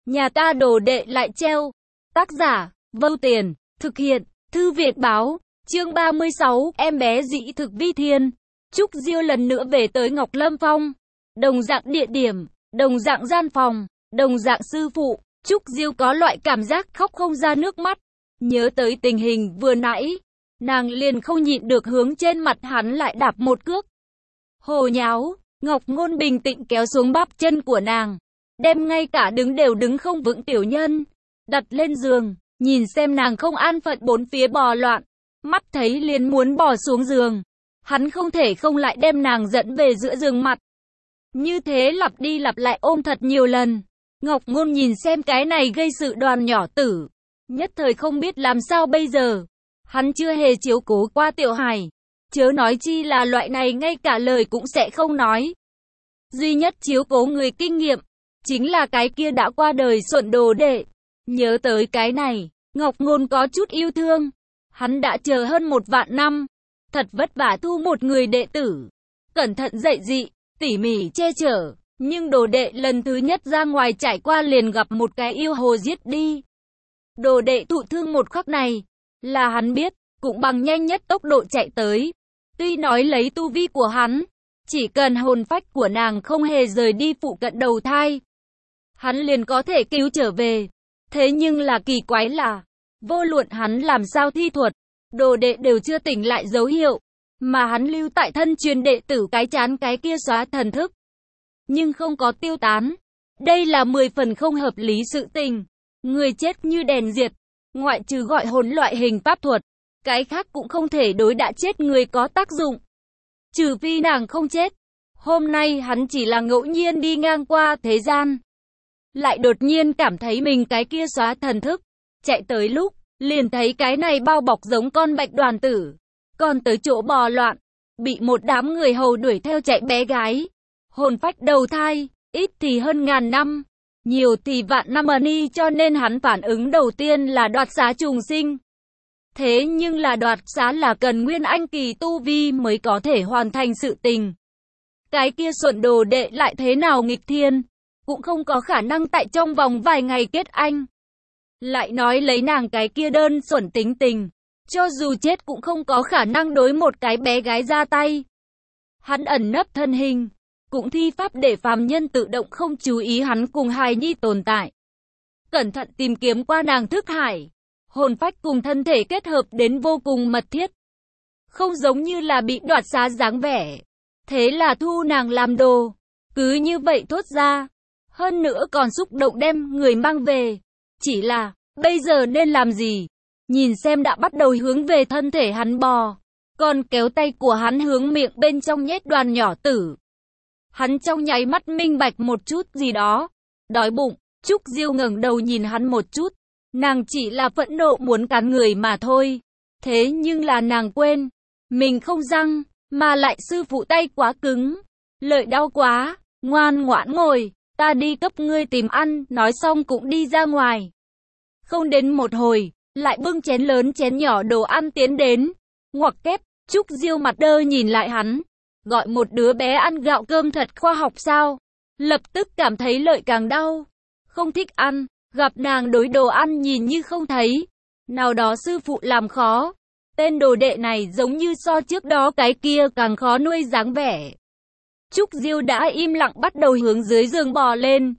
Nhà ta đồ đệ lại treo. Tác giả, Vâu Tiền, thực hiện, Thư Viện Báo, chương 36, em bé dĩ thực vi thiên. Trúc Diêu lần nữa về tới Ngọc Lâm Phong. Đồng dạng địa điểm, đồng dạng gian phòng, đồng dạng sư phụ, Trúc Diêu có loại cảm giác khóc không ra nước mắt. Nhớ tới tình hình vừa nãy, nàng liền không nhịn được hướng trên mặt hắn lại đạp một cước. Hồ nháo, Ngọc Ngôn bình tĩnh kéo xuống bắp chân của nàng, đem ngay cả đứng đều đứng không vững tiểu nhân đặt lên giường, nhìn xem nàng không an phận bốn phía bò loạn, mắt thấy liền muốn bò xuống giường. Hắn không thể không lại đem nàng dẫn về giữa giường mặt. Như thế lặp đi lặp lại ôm thật nhiều lần. Ngọc Ngôn nhìn xem cái này gây sự đoàn nhỏ tử, nhất thời không biết làm sao bây giờ. Hắn chưa hề chiếu cố qua tiểu hài, chớ nói chi là loại này ngay cả lời cũng sẽ không nói. Duy nhất chiếu cố người kinh nghiệm, chính là cái kia đã qua đời Xuẩn đồ đệ. Nhớ tới cái này, Ngọc Ngôn có chút yêu thương. Hắn đã chờ hơn 1 vạn năm, thật vất vả thu một người đệ tử, cẩn thận dạy dị, tỉ mỉ che chở, nhưng đồ đệ lần thứ nhất ra ngoài trải qua liền gặp một cái yêu hồ giết đi. Đồ đệ thụ thương một khắc này, là hắn biết, cũng bằng nhanh nhất tốc độ chạy tới. Tuy nói lấy tu vi của hắn, chỉ cần hồn phách của nàng không hề rời đi phụ cận đầu thai, hắn liền có thể cứu trở về. Thế nhưng là kỳ quái là, vô luận hắn làm sao thi thuật, đồ đệ đều chưa tỉnh lại dấu hiệu, mà hắn lưu tại thân truyền đệ tử cái chán cái kia xóa thần thức, nhưng không có tiêu tán. Đây là 10 phần không hợp lý sự tình. Người chết như đèn diệt, ngoại trừ gọi hồn loại hình pháp thuật, cái khác cũng không thể đối đã chết người có tác dụng. Trừ phi nàng không chết. Hôm nay hắn chỉ là ngẫu nhiên đi ngang qua thế gian, lại đột nhiên cảm thấy mình cái kia xóa thần thức, chạy tới lúc, liền thấy cái này bao bọc giống con bạch đoàn tử, còn tới chỗ bò loạn, bị một đám người hầu đuổi theo chạy bé gái. Hồn phách đầu thai, ít thì hơn 1000 năm, nhiều thì vạn năm y, cho nên hắn phản ứng đầu tiên là đoạt xá trùng sinh. Thế nhưng là đoạt xá là cần nguyên anh kỳ tu vi mới có thể hoàn thành sự tình. Cái kia Xuẩn đồ đệ lại thế nào nghịch thiên, cũng không có khả năng tại trong vòng vài ngày kết anh. Lại nói lấy nàng cái kia đơn xuẩn tính tình, cho dù chết cũng không có khả năng đối một cái bé gái ra tay. Hắn ẩn nấp thân hình, cũng thi pháp để phàm nhân tự động không chú ý hắn cùng hài nhi tồn tại. Cẩn thận tìm kiếm qua nàng thức hải, hồn phách cùng thân thể kết hợp đến vô cùng mật thiết, không giống như là bị đoạt xá dáng vẻ. Thế là thu nàng làm đồ, cứ như vậy thốt ra. Hơn nữa còn xúc động đem người mang về. Chỉ là, bây giờ nên làm gì? Nhìn xem đã bắt đầu hướng về thân thể hắn bò, còn kéo tay của hắn hướng miệng bên trong nhét đoàn nhỏ tử. Hắn trong nháy mắt minh bạch một chút gì đó. Đói bụng, Trúc Diêu ngẩng đầu nhìn hắn một chút. Nàng chỉ là phẫn nộ muốn cắn người mà thôi. Thế nhưng là nàng quên, mình không răng, mà lại sư phụ tay quá cứng. Lợi đau quá, ngoan ngoãn ngồi, ta đi cấp ngươi tìm ăn, nói xong cũng đi ra ngoài. Không đến một hồi, lại bưng chén lớn chén nhỏ đồ ăn tiến đến. Ngoặc kép, Trúc Diêu mặt đơ nhìn lại hắn. Gọi một đứa bé ăn gạo cơm thật khoa học sao? Lập tức cảm thấy lợi càng đau. Không thích ăn, gặp nàng đối đồ ăn nhìn như không thấy. Nào đó sư phụ làm khó. Tên đồ đệ này giống như so trước đó cái kia càng khó nuôi dáng vẻ. Trúc Diêu đã im lặng bắt đầu hướng dưới giường bò lên.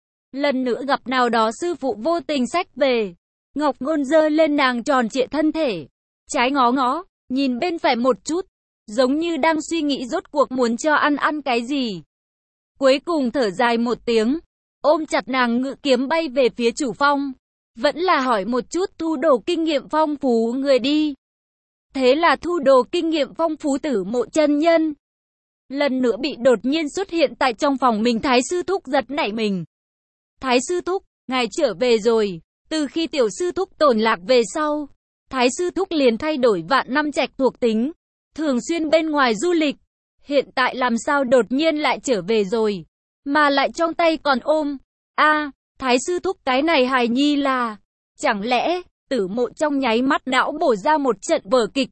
Lần nữa gặp nào đó sư phụ vô tình xách về. Ngọc Ngôn giơ lên nàng tròn trịa thân thể, trái ngó ngó, nhìn bên phải một chút, giống như đang suy nghĩ rốt cuộc muốn cho ăn cái gì. Cuối cùng thở dài một tiếng, ôm chặt nàng ngự kiếm bay về phía chủ phong. Vẫn là hỏi một chút thu đồ kinh nghiệm phong phú người đi. Thế là thu đồ kinh nghiệm phong phú Tử Mộ chân nhân lần nữa bị đột nhiên xuất hiện tại trong phòng mình. Thái sư thúc giật nảy mình. Thái sư thúc, ngài trở về rồi. Từ khi tiểu sư thúc tổn lạc về sau, Thái sư thúc liền thay đổi vạn năm trạch thuộc tính, thường xuyên bên ngoài du lịch. Hiện tại làm sao đột nhiên lại trở về rồi, mà lại trong tay còn ôm. Thái sư thúc cái này hài nhi là, chẳng lẽ, Tử Mộ trong nháy mắt não bổ ra một trận vở kịch.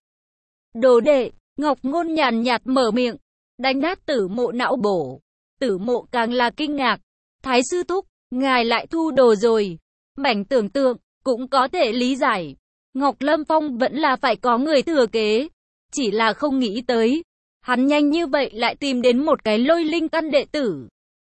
Đồ đệ, Ngọc Ngôn nhàn nhạt mở miệng, đánh nát Tử Mộ não bổ. Tử Mộ càng là kinh ngạc. Thái sư thúc, ngài lại thu đồ rồi. Mảnh tưởng tượng, cũng có thể lý giải. Ngọc Lâm Phong vẫn là phải có người thừa kế. Chỉ là không nghĩ tới. Hắn nhanh như vậy lại tìm đến một cái lôi linh căn đệ tử.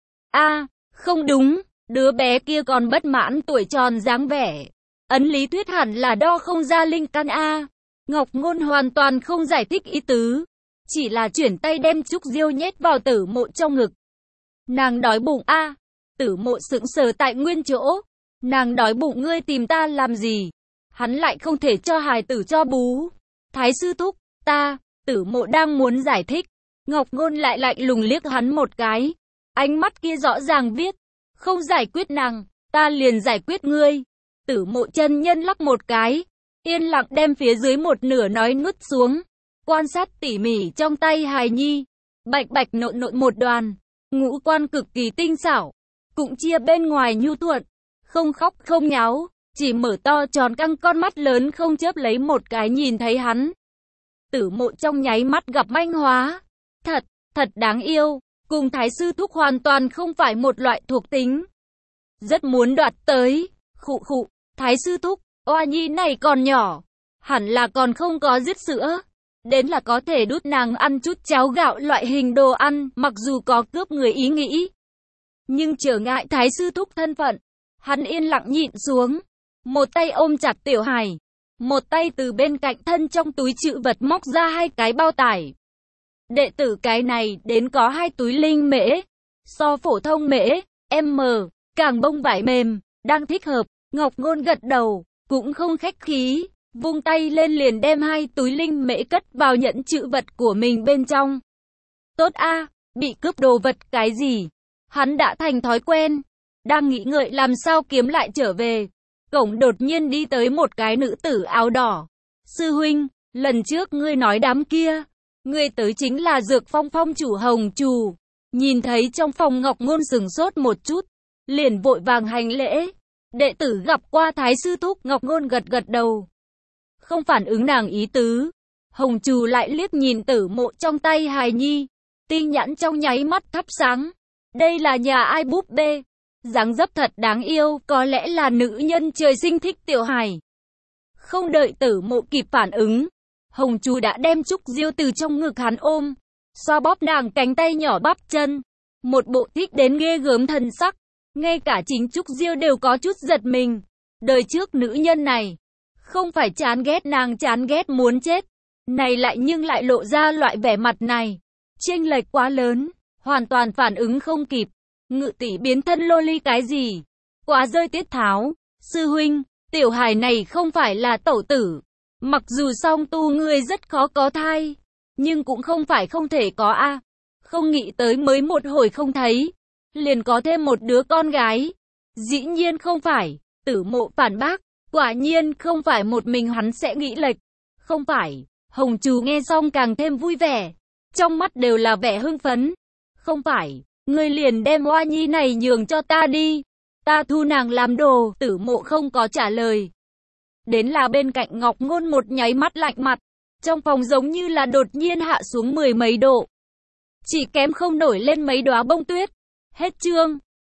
Không đúng, đứa bé kia còn bất mãn tuổi tròn dáng vẻ. Ấn lý thuyết hẳn là đo không ra linh căn a. Ngọc Ngôn hoàn toàn không giải thích ý tứ. Chỉ là chuyển tay đem Trúc Diêu nhét vào Tử Mộ trong ngực. Nàng đói bụng a. Tử Mộ sững sờ tại nguyên chỗ. Nàng đói bụng, ngươi tìm ta làm gì? Hắn lại không thể cho hài tử cho bú. Thái sư thúc, Tử Mộ đang muốn giải thích. Ngọc Ngôn lại lạnh lùng liếc hắn một cái. Ánh mắt kia rõ ràng viết, không giải quyết nàng, ta liền giải quyết ngươi. Tử Mộ chân nhân lắc một cái, yên lặng đem phía dưới một nửa nói nuốt xuống. Quan sát tỉ mỉ trong tay hài nhi. Bạch bạch nộn nộn một đoàn. Ngũ quan cực kỳ tinh xảo. Cũng chia bên ngoài nhu thuận. Không khóc không nháo. Chỉ mở to tròn căng con mắt lớn không chớp lấy một cái nhìn thấy hắn. Tử Mộ trong nháy mắt gặp manh hóa. Thật đáng yêu. Cùng Thái sư thúc hoàn toàn không phải một loại thuộc tính. Rất muốn đoạt tới. Khụ, Thái sư thúc, oa nhi này còn nhỏ. Hẳn là còn không có dứt sữa. Đến là có thể đút nàng ăn chút cháo gạo loại hình đồ ăn, mặc dù có cướp người ý nghĩ. Nhưng trở ngại Thái sư thúc thân phận. Hắn yên lặng nhịn xuống. Một tay ôm chặt tiểu hài. Một tay từ bên cạnh thân trong túi trữ vật móc ra 2 cái bao tải. Đệ tử cái này đến có 2 túi linh mễ. So phổ thông mễ, M, càng bông vải mềm, đang thích hợp. Ngọc Ngôn gật đầu, cũng không khách khí. Vung tay lên liền đem 2 túi linh mễ cất vào nhẫn trữ vật của mình bên trong. Tốt a, bị cướp đồ vật cái gì? Hắn đã thành thói quen. Đang nghĩ ngợi làm sao kiếm lại trở về. Cổng đột nhiên đi tới một cái nữ tử áo đỏ. Sư huynh, lần trước ngươi nói đám kia. Ngươi tới chính là Dược Phong phong chủ Hồng Trù. Nhìn thấy trong phòng Ngọc Ngôn sửng sốt một chút. Liền vội vàng hành lễ. Đệ tử gặp qua Thái sư thúc. Ngọc Ngôn gật gật đầu. Không phản ứng nàng ý tứ. Hồng Trù lại liếc nhìn Tử Mộ trong tay hài nhi. Tinh nhãn trong nháy mắt thắp sáng. Đây là nhà ai búp bê? Dáng dấp thật đáng yêu, có lẽ là nữ nhân trời sinh thích tiểu hài. Không đợi Tử Mộ kịp phản ứng, Hồng Trù đã đem Trúc Diêu từ trong ngực hắn ôm, xoa bóp nàng cánh tay nhỏ bắp chân. Một bộ thích đến ghê gớm thần sắc, ngay cả chính Trúc Diêu đều có chút giật mình. Đời trước nữ nhân này, không phải chán ghét nàng chán ghét muốn chết, này lại nhưng lại lộ ra loại vẻ mặt này. Chênh lệch quá lớn, hoàn toàn phản ứng không kịp. Ngự tỷ biến thân loli cái gì? Quá rơi tiết tháo. Sư huynh, tiểu hài này không phải là tẩu tử. Mặc dù song tu ngươi rất khó có thai, nhưng cũng không phải không thể có a. Không nghĩ tới mới một hồi không thấy, liền có thêm một đứa con gái. Dĩ nhiên không phải. Tử Mộ phản bác. Quả nhiên không phải một mình hắn sẽ nghĩ lệch. Không phải. Hồng Trù nghe xong càng thêm vui vẻ. Trong mắt đều là vẻ hưng phấn. Không phải. Ngươi liền đem oa nhi này nhường cho ta đi. Ta thu nàng làm đồ. Tử Mộ không có trả lời. Đến là bên cạnh Ngọc Ngôn một nháy mắt lạnh mặt. Trong phòng giống như là đột nhiên hạ xuống 10 mấy độ. Chỉ kém không nổi lên mấy đóa bông tuyết. Hết chương.